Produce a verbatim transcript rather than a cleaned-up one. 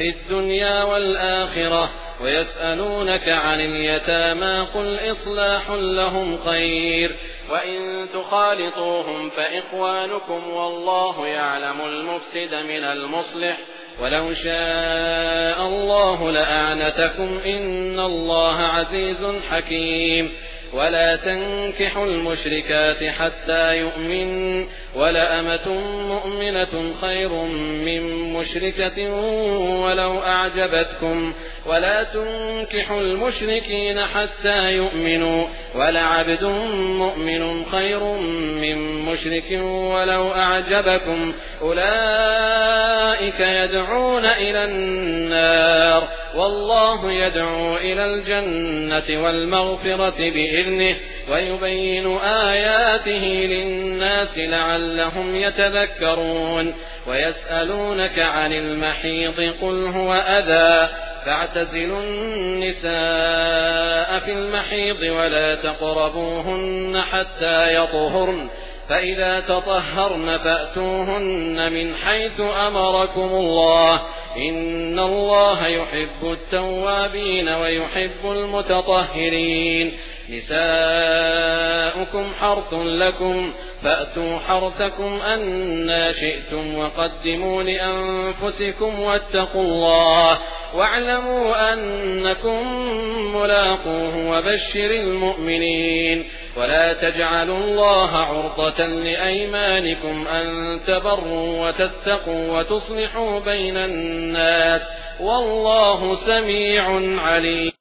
في الدنيا والآخرة ويسألونك عن اليتامى قل إصلاح لهم خير وإن تخالطوهم فإخوانكم والله يعلم المفسد من المصلح ولو شاء الله لأعنتكم إن الله عزيز حكيم ولا تنكحوا المشركات حتى يؤمن ولأمة مؤمنة خير من مشركة ولو أعجبتكم ولا تنكحوا المشركين حتى يؤمنوا ولعبد مؤمن خير من مشرك ولو أعجبكم أولئك يدعون إلى النار والله يدعو إلى الجنة والمغفرة بإذنه ويبين آياته للناس لعلهم يتذكرون ويسألونك عن المحيض قل هو أذى فاعتزلوا النساء في المحيض ولا تقربوهن حتى يطهرن فإذا تطهرن فأتوهن من حيث أمركم الله إن الله يحب التوابين ويحب المتطهرين نساؤكم حرث لكم فأتوا حرثكم أنى شئتم وقدموا لأنفسكم واتقوا الله واعلموا أنكم ملاقوه وبشر المؤمنين ولا تجعلوا الله عرضة لأيمانكم أن تبروا وتتقوا وتصلحوا بين الناس والله سميع عليم.